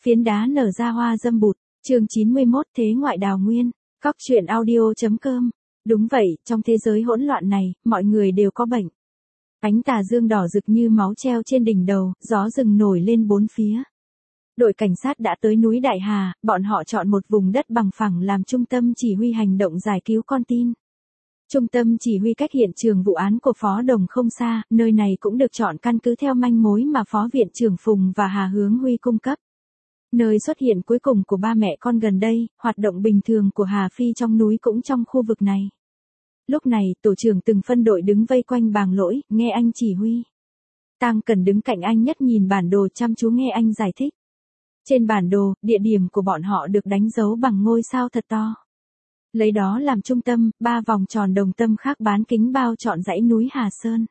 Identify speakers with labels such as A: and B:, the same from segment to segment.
A: Phiến đá nở ra hoa dâm bụt, chương 91 Thế ngoại đào nguyên, Cóc truyện audio.com. Đúng vậy, trong thế giới hỗn loạn này, mọi người đều có bệnh. Ánh tà dương đỏ rực như máu treo trên đỉnh đầu, gió rừng nổi lên bốn phía. Đội cảnh sát đã tới núi Đại Hà, bọn họ chọn một vùng đất bằng phẳng làm trung tâm chỉ huy hành động giải cứu con tin. Trung tâm chỉ huy cách hiện trường vụ án của Phó Đồng không xa, nơi này cũng được chọn căn cứ theo manh mối mà Phó Viện trưởng Phùng và Hà Hướng Huy cung cấp. Nơi xuất hiện cuối cùng của ba mẹ con gần đây, hoạt động bình thường của Hà Phi trong núi cũng trong khu vực này. Lúc này, tổ trưởng từng phân đội đứng vây quanh Bàng Lỗi, nghe anh chỉ huy. Tang Cần đứng cạnh anh nhất nhìn bản đồ chăm chú nghe anh giải thích. Trên bản đồ, địa điểm của bọn họ được đánh dấu bằng ngôi sao thật to. Lấy đó làm trung tâm, 3 vòng tròn đồng tâm khác bán kính bao trọn dãy núi Hà Sơn.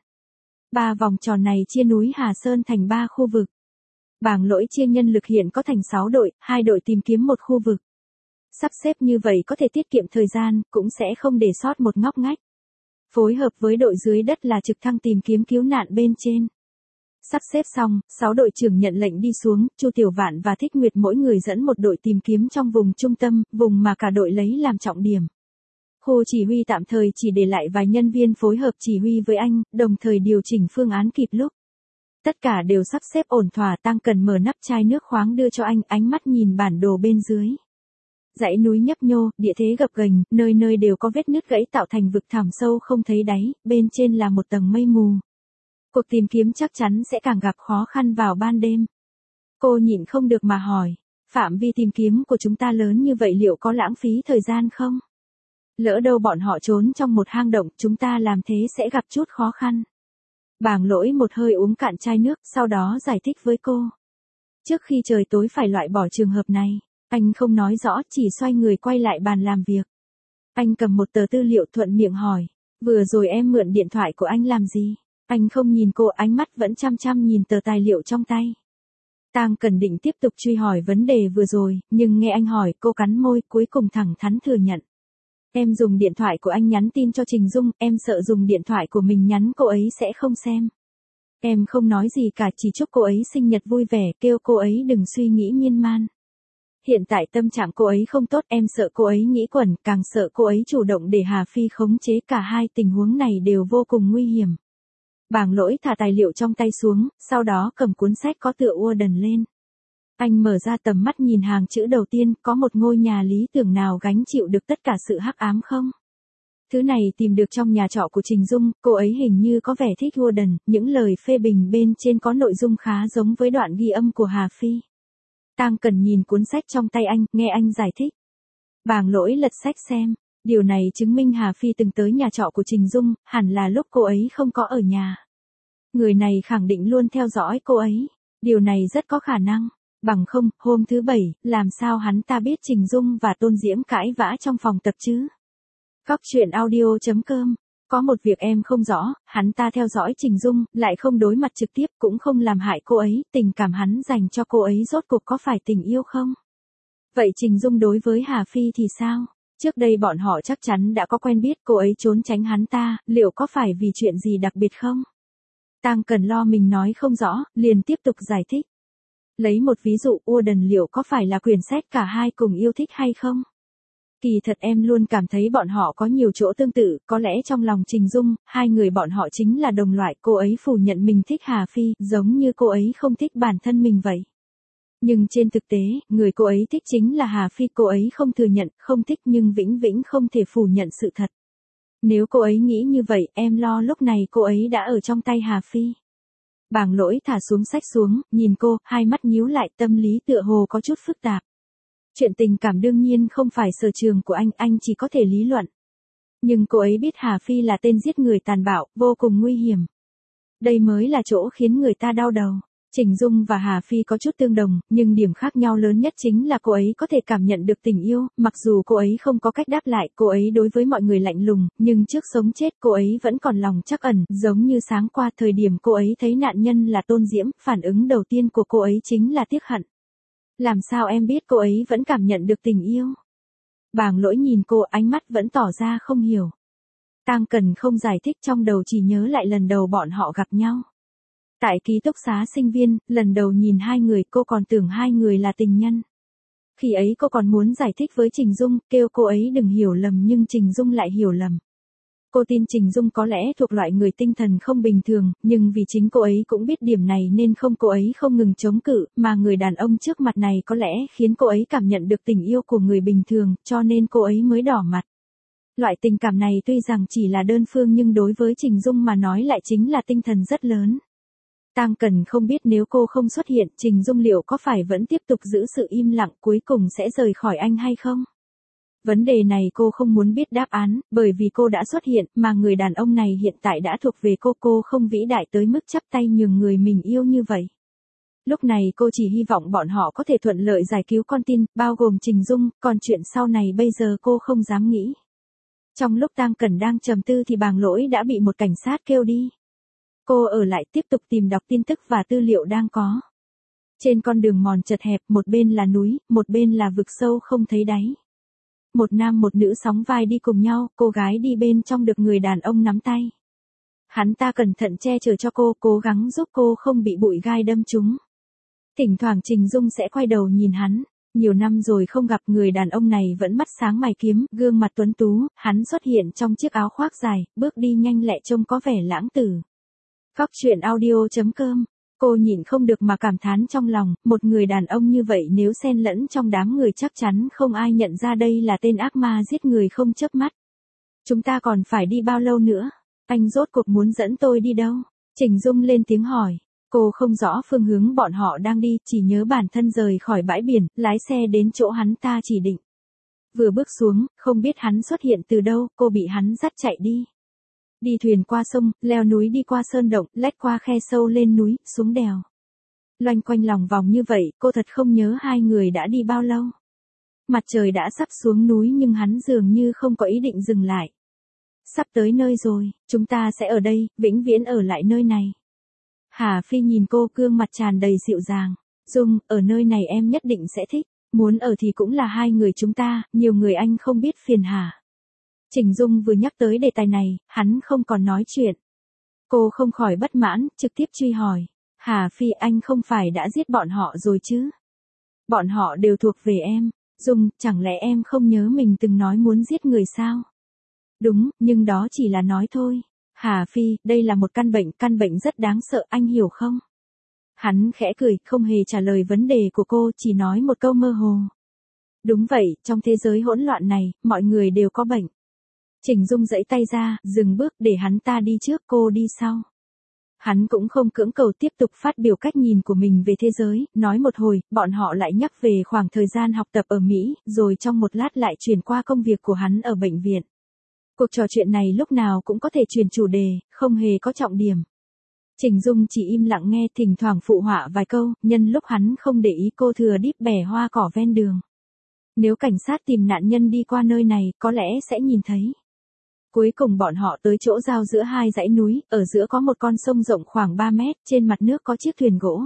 A: 3 vòng tròn này chia núi Hà Sơn thành 3 khu vực. Bàng Lỗi chia nhân lực hiện có thành 6 đội, 2 đội tìm kiếm một khu vực. Sắp xếp như vậy có thể tiết kiệm thời gian, cũng sẽ không để sót một ngóc ngách. Phối hợp với đội dưới đất là trực thăng tìm kiếm cứu nạn bên trên. Sắp xếp xong, 6 đội trưởng nhận lệnh đi xuống, Chu Tiểu Vạn và Thích Nguyệt mỗi người dẫn một đội tìm kiếm trong vùng trung tâm, vùng mà cả đội lấy làm trọng điểm. Khu chỉ huy tạm thời chỉ để lại vài nhân viên phối hợp chỉ huy với anh, đồng thời điều chỉnh phương án kịp lúc. Tất cả đều sắp xếp ổn thỏa. Tang Cần mở nắp chai nước khoáng đưa cho anh, ánh mắt nhìn bản đồ bên dưới. Dãy núi nhấp nhô, địa thế gập ghềnh, nơi nơi đều có vết nứt gãy tạo thành vực thẳm sâu không thấy đáy, bên trên là một tầng mây mù. Cuộc tìm kiếm chắc chắn sẽ càng gặp khó khăn vào ban đêm. Cô nhịn không được mà hỏi, phạm vi tìm kiếm của chúng ta lớn như vậy liệu có lãng phí thời gian không? Lỡ đâu bọn họ trốn trong một hang động, chúng ta làm thế sẽ gặp chút khó khăn. Bàng Lỗi một hơi uống cạn chai nước, sau đó giải thích với cô. Trước khi trời tối phải loại bỏ trường hợp này, anh không nói rõ, chỉ xoay người quay lại bàn làm việc. Anh cầm một tờ tư liệu thuận miệng hỏi, vừa rồi em mượn điện thoại của anh làm gì? Anh không nhìn cô, ánh mắt vẫn chăm chăm nhìn tờ tài liệu trong tay. Tang Cần định tiếp tục truy hỏi vấn đề vừa rồi, nhưng nghe anh hỏi, cô cắn môi, cuối cùng thẳng thắn thừa nhận. Em dùng điện thoại của anh nhắn tin cho Trình Dung, em sợ dùng điện thoại của mình nhắn cô ấy sẽ không xem. Em không nói gì cả, chỉ chúc cô ấy sinh nhật vui vẻ, kêu cô ấy đừng suy nghĩ miên man. Hiện tại tâm trạng cô ấy không tốt, em sợ cô ấy nghĩ quẩn, càng sợ cô ấy chủ động để Hà Phi khống chế, cả hai tình huống này đều vô cùng nguy hiểm. Bàng Lỗi thả tài liệu trong tay xuống, sau đó cầm cuốn sách có tựa Warden lên. Anh mở ra tầm mắt nhìn hàng chữ đầu tiên, có một ngôi nhà lý tưởng nào gánh chịu được tất cả sự hắc ám không? Thứ này tìm được trong nhà trọ của Trình Dung, cô ấy hình như có vẻ thích Warden, những lời phê bình bên trên có nội dung khá giống với đoạn ghi âm của Hà Phi. Tang Cần nhìn cuốn sách trong tay anh, nghe anh giải thích. Bàng Lỗi lật sách xem, điều này chứng minh Hà Phi từng tới nhà trọ của Trình Dung, hẳn là lúc cô ấy không có ở nhà. Người này khẳng định luôn theo dõi cô ấy, điều này rất có khả năng. Bằng không, hôm thứ Bảy, làm sao hắn ta biết Trình Dung và Tôn Diễm cãi vã trong phòng tập chứ? Cóc truyện audio.com. Có một việc em không rõ, hắn ta theo dõi Trình Dung, lại không đối mặt trực tiếp, cũng không làm hại cô ấy, tình cảm hắn dành cho cô ấy rốt cuộc có phải tình yêu không? Vậy Trình Dung đối với Hà Phi thì sao? Trước đây bọn họ chắc chắn đã có quen biết, cô ấy trốn tránh hắn ta, liệu có phải vì chuyện gì đặc biệt không? Tang Cần lo mình nói không rõ, liền tiếp tục giải thích. Lấy một ví dụ, Warden liệu có phải là quyển sách cả hai cùng yêu thích hay không? Kỳ thật em luôn cảm thấy bọn họ có nhiều chỗ tương tự, có lẽ trong lòng Trình Dung, hai người bọn họ chính là đồng loại, cô ấy phủ nhận mình thích Hà Phi, giống như cô ấy không thích bản thân mình vậy. Nhưng trên thực tế, người cô ấy thích chính là Hà Phi, cô ấy không thừa nhận, không thích nhưng vĩnh viễn không thể phủ nhận sự thật. Nếu cô ấy nghĩ như vậy, em lo lúc này cô ấy đã ở trong tay Hà Phi. Bàng Lỗi thả xuống sách xuống, nhìn cô, hai mắt nhíu lại, tâm lý tựa hồ có chút phức tạp. Chuyện tình cảm đương nhiên không phải sở trường của anh chỉ có thể lý luận. Nhưng cô ấy biết Hà Phi là tên giết người tàn bạo, vô cùng nguy hiểm. Đây mới là chỗ khiến người ta đau đầu. Trình Dung và Hà Phi có chút tương đồng, nhưng điểm khác nhau lớn nhất chính là cô ấy có thể cảm nhận được tình yêu, mặc dù cô ấy không có cách đáp lại, cô ấy đối với mọi người lạnh lùng, nhưng trước sống chết cô ấy vẫn còn lòng trắc ẩn, giống như sáng qua thời điểm cô ấy thấy nạn nhân là Tôn Diễm, phản ứng đầu tiên của cô ấy chính là tiếc hận. Làm sao em biết cô ấy vẫn cảm nhận được tình yêu? Bàng Lỗi nhìn cô, ánh mắt vẫn tỏ ra không hiểu. Tang Cần không giải thích, trong đầu chỉ nhớ lại lần đầu bọn họ gặp nhau. Tại ký túc xá sinh viên, lần đầu nhìn hai người cô còn tưởng hai người là tình nhân. Khi ấy cô còn muốn giải thích với Trình Dung, kêu cô ấy đừng hiểu lầm nhưng Trình Dung lại hiểu lầm. Cô tin Trình Dung có lẽ thuộc loại người tinh thần không bình thường, nhưng vì chính cô ấy cũng biết điểm này nên cô ấy không ngừng chống cự, mà người đàn ông trước mặt này có lẽ khiến cô ấy cảm nhận được tình yêu của người bình thường, cho nên cô ấy mới đỏ mặt. Loại tình cảm này tuy rằng chỉ là đơn phương nhưng đối với Trình Dung mà nói lại chính là tinh thần rất lớn. Tang Cần không biết nếu cô không xuất hiện, Trình Dung liệu có phải vẫn tiếp tục giữ sự im lặng cuối cùng sẽ rời khỏi anh hay không? Vấn đề này cô không muốn biết đáp án, bởi vì cô đã xuất hiện, mà người đàn ông này hiện tại đã thuộc về cô không vĩ đại tới mức chắp tay nhường người mình yêu như vậy. Lúc này cô chỉ hy vọng bọn họ có thể thuận lợi giải cứu con tin, bao gồm Trình Dung, còn chuyện sau này bây giờ cô không dám nghĩ. Trong lúc Tang Cần đang trầm tư thì Bàng Lỗi đã bị một cảnh sát kêu đi. Cô ở lại tiếp tục tìm đọc tin tức và tư liệu đang có. Trên con đường mòn chật hẹp, một bên là núi, một bên là vực sâu không thấy đáy. Một nam một nữ sóng vai đi cùng nhau, cô gái đi bên trong được người đàn ông nắm tay. Hắn ta cẩn thận che chở cho cô, cố gắng giúp cô không bị bụi gai đâm trúng. Thỉnh thoảng Trình Dung sẽ quay đầu nhìn hắn. Nhiều năm rồi không gặp, người đàn ông này vẫn mắt sáng mày kiếm, gương mặt tuấn tú, hắn xuất hiện trong chiếc áo khoác dài, bước đi nhanh lẹ trông có vẻ lãng tử. Góc truyện audio.com, cô nhịn không được mà cảm thán trong lòng, một người đàn ông như vậy nếu xen lẫn trong đám người chắc chắn không ai nhận ra đây là tên ác ma giết người không chớp mắt. Chúng ta còn phải đi bao lâu nữa? Anh rốt cuộc muốn dẫn tôi đi đâu? Trình Dung lên tiếng hỏi. Cô không rõ phương hướng bọn họ đang đi, chỉ nhớ bản thân rời khỏi bãi biển, lái xe đến chỗ hắn ta chỉ định. Vừa bước xuống, không biết hắn xuất hiện từ đâu, cô bị hắn dắt chạy đi. Đi thuyền qua sông, leo núi đi qua sơn động, lách qua khe sâu lên núi, xuống đèo. Loanh quanh lòng vòng như vậy, cô thật không nhớ hai người đã đi bao lâu. Mặt trời đã sắp xuống núi nhưng hắn dường như không có ý định dừng lại. Sắp tới nơi rồi, chúng ta sẽ ở đây, vĩnh viễn ở lại nơi này. Hà Phi nhìn cô, gương mặt tràn đầy dịu dàng. Dung, ở nơi này em nhất định sẽ thích. Muốn ở thì cũng là hai người chúng ta, nhiều người anh không biết phiền hả? Trình Dung vừa nhắc tới đề tài này, hắn không còn nói chuyện. Cô không khỏi bất mãn, trực tiếp truy hỏi. Hà Phi, anh không phải đã giết bọn họ rồi chứ? Bọn họ đều thuộc về em. Dung, chẳng lẽ em không nhớ mình từng nói muốn giết người sao? Đúng, nhưng đó chỉ là nói thôi. Hà Phi, đây là một căn bệnh rất đáng sợ, anh hiểu không? Hắn khẽ cười, không hề trả lời vấn đề của cô, chỉ nói một câu mơ hồ. Đúng vậy, trong thế giới hỗn loạn này, mọi người đều có bệnh. Trình Dung giãy tay ra, dừng bước để hắn ta đi trước, cô đi sau. Hắn cũng không cưỡng cầu, tiếp tục phát biểu cách nhìn của mình về thế giới, nói một hồi, bọn họ lại nhắc về khoảng thời gian học tập ở Mỹ, rồi trong một lát lại chuyển qua công việc của hắn ở bệnh viện. Cuộc trò chuyện này lúc nào cũng có thể chuyển chủ đề, không hề có trọng điểm. Trình Dung chỉ im lặng nghe, thỉnh thoảng phụ họa vài câu, nhân lúc hắn không để ý cô thừa đíp bẻ hoa cỏ ven đường. Nếu cảnh sát tìm nạn nhân đi qua nơi này, có lẽ sẽ nhìn thấy. Cuối cùng bọn họ tới chỗ giao giữa hai dãy núi, ở giữa có một con sông rộng khoảng 3 mét, trên mặt nước có chiếc thuyền gỗ.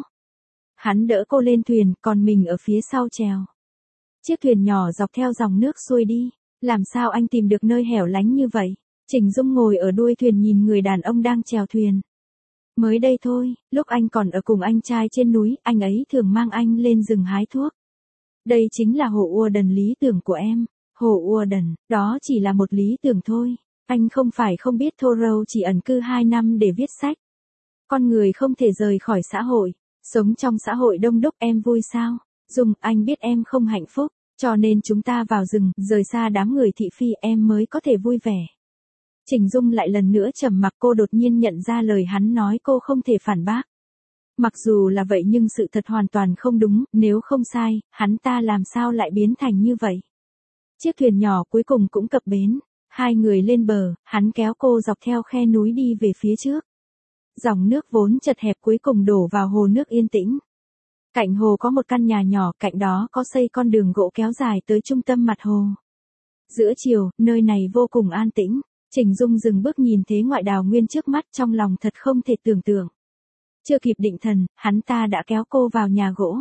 A: Hắn đỡ cô lên thuyền, còn mình ở phía sau chèo. Chiếc thuyền nhỏ dọc theo dòng nước xuôi đi. Làm sao anh tìm được nơi hẻo lánh như vậy? Trình Dung ngồi ở đuôi thuyền nhìn người đàn ông đang chèo thuyền. Mới đây thôi, lúc anh còn ở cùng anh trai trên núi, anh ấy thường mang anh lên rừng hái thuốc. Đây chính là Hồ Ua Đần lý tưởng của em. Hồ Ua Đần, đó chỉ là một lý tưởng thôi. Anh không phải không biết Thoreau chỉ ẩn cư 2 năm để viết sách. Con người không thể rời khỏi xã hội. Sống trong xã hội đông đúc, em vui sao? Dung, anh biết em không hạnh phúc. Cho nên chúng ta vào rừng, rời xa đám người thị phi, em mới có thể vui vẻ. Trình Dung lại lần nữa trầm mặc, cô đột nhiên nhận ra lời hắn nói cô không thể phản bác. Mặc dù là vậy nhưng sự thật hoàn toàn không đúng, nếu không sai, hắn ta làm sao lại biến thành như vậy. Chiếc thuyền nhỏ cuối cùng cũng cập bến, hai người lên bờ, hắn kéo cô dọc theo khe núi đi về phía trước. Dòng nước vốn chật hẹp cuối cùng đổ vào hồ nước yên tĩnh. Cạnh hồ có một căn nhà nhỏ, cạnh đó có xây con đường gỗ kéo dài tới trung tâm mặt hồ. Giữa chiều, nơi này vô cùng an tĩnh. Trình Dung dừng bước nhìn thế ngoại đào nguyên trước mắt, trong lòng thật không thể tưởng tượng. Chưa kịp định thần, hắn ta đã kéo cô vào nhà gỗ.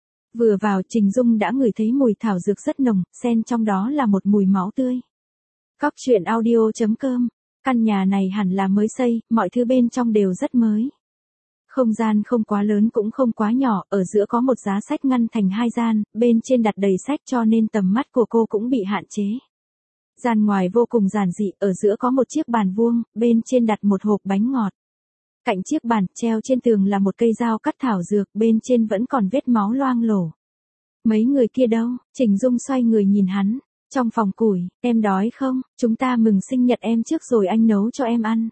A: Vừa vào, Trình Dung đã ngửi thấy mùi thảo dược rất nồng, xen trong đó là một mùi máu tươi. Góc truyện audio.com, căn nhà này hẳn là mới xây, mọi thứ bên trong đều rất mới. Không gian không quá lớn cũng không quá nhỏ, ở giữa có một giá sách ngăn thành hai gian, bên trên đặt đầy sách cho nên tầm mắt của cô cũng bị hạn chế. Gian ngoài vô cùng giản dị, ở giữa có một chiếc bàn vuông, bên trên đặt một hộp bánh ngọt. Cạnh chiếc bàn, treo trên tường là một cây dao cắt thảo dược, bên trên vẫn còn vết máu loang lổ. Mấy người kia đâu? Trình Dung xoay người nhìn hắn. Trong phòng củi, em đói không? Chúng ta mừng sinh nhật em trước rồi anh nấu cho em ăn.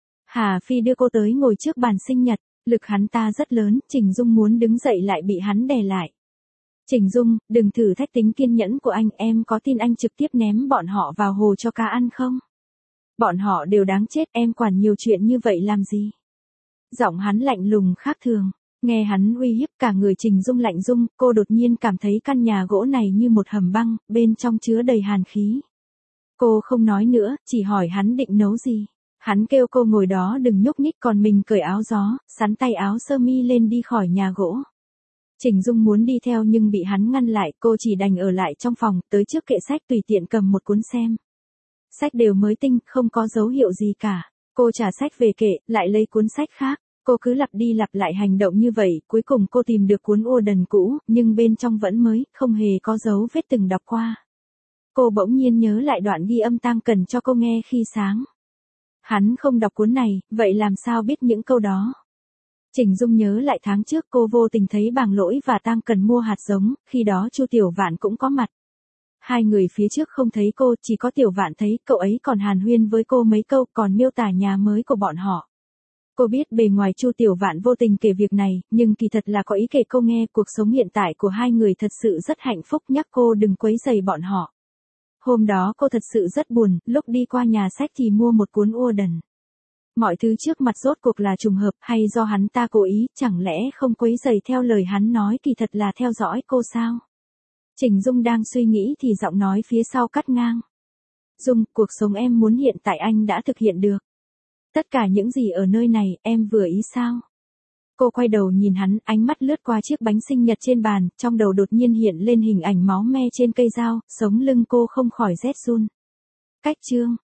A: Hà Phi đưa cô tới ngồi trước bàn sinh nhật, lực hắn ta rất lớn, Trình Dung muốn đứng dậy lại bị hắn đè lại. Trình Dung, đừng thử thách tính kiên nhẫn của anh, em có tin anh trực tiếp ném bọn họ vào hồ cho cá ăn không? Bọn họ đều đáng chết, em quản nhiều chuyện như vậy làm gì? Giọng hắn lạnh lùng khác thường, nghe hắn uy hiếp cả người Trình Dung lạnh rung, cô đột nhiên cảm thấy căn nhà gỗ này như một hầm băng, bên trong chứa đầy hàn khí. Cô không nói nữa, chỉ hỏi hắn định nấu gì. Hắn kêu cô ngồi đó đừng nhúc nhích còn mình cởi áo gió, sắn tay áo sơ mi lên đi khỏi nhà gỗ. Trình Dung muốn đi theo nhưng bị hắn ngăn lại, cô chỉ đành ở lại trong phòng, tới trước kệ sách tùy tiện cầm một cuốn xem. Sách đều mới tinh, không có dấu hiệu gì cả. Cô trả sách về kệ, lại lấy cuốn sách khác. Cô cứ lặp đi lặp lại hành động như vậy, cuối cùng cô tìm được cuốn Urdan cũ, nhưng bên trong vẫn mới, không hề có dấu vết từng đọc qua. Cô bỗng nhiên nhớ lại đoạn ghi âm Tang Cần cho cô nghe khi sáng. Hắn không đọc cuốn này, vậy làm sao biết những câu đó? Trình Dung nhớ lại tháng trước cô vô tình thấy Bàng Lỗi và Tang Cần mua hạt giống, khi đó Chu Tiểu Vạn cũng có mặt. Hai người phía trước không thấy cô, chỉ có Tiểu Vạn thấy, cậu ấy còn hàn huyên với cô mấy câu, còn miêu tả nhà mới của bọn họ. Cô biết bề ngoài Chu Tiểu Vạn vô tình kể việc này, nhưng kỳ thật là có ý kể cô nghe cuộc sống hiện tại của hai người thật sự rất hạnh phúc, nhắc cô đừng quấy rầy bọn họ. Hôm đó cô thật sự rất buồn, lúc đi qua nhà sách thì mua một cuốn Urdan. Mọi thứ trước mặt rốt cuộc là trùng hợp hay do hắn ta cố ý, chẳng lẽ không quấy rầy theo lời hắn nói kỳ thật là theo dõi cô sao? Trình Dung đang suy nghĩ thì giọng nói phía sau cắt ngang. Dung, cuộc sống em muốn hiện tại anh đã thực hiện được. Tất cả những gì ở nơi này, em vừa ý sao? Cô quay đầu nhìn hắn, ánh mắt lướt qua chiếc bánh sinh nhật trên bàn, trong đầu đột nhiên hiện lên hình ảnh máu me trên cây dao, sống lưng cô không khỏi rét run. Cách chương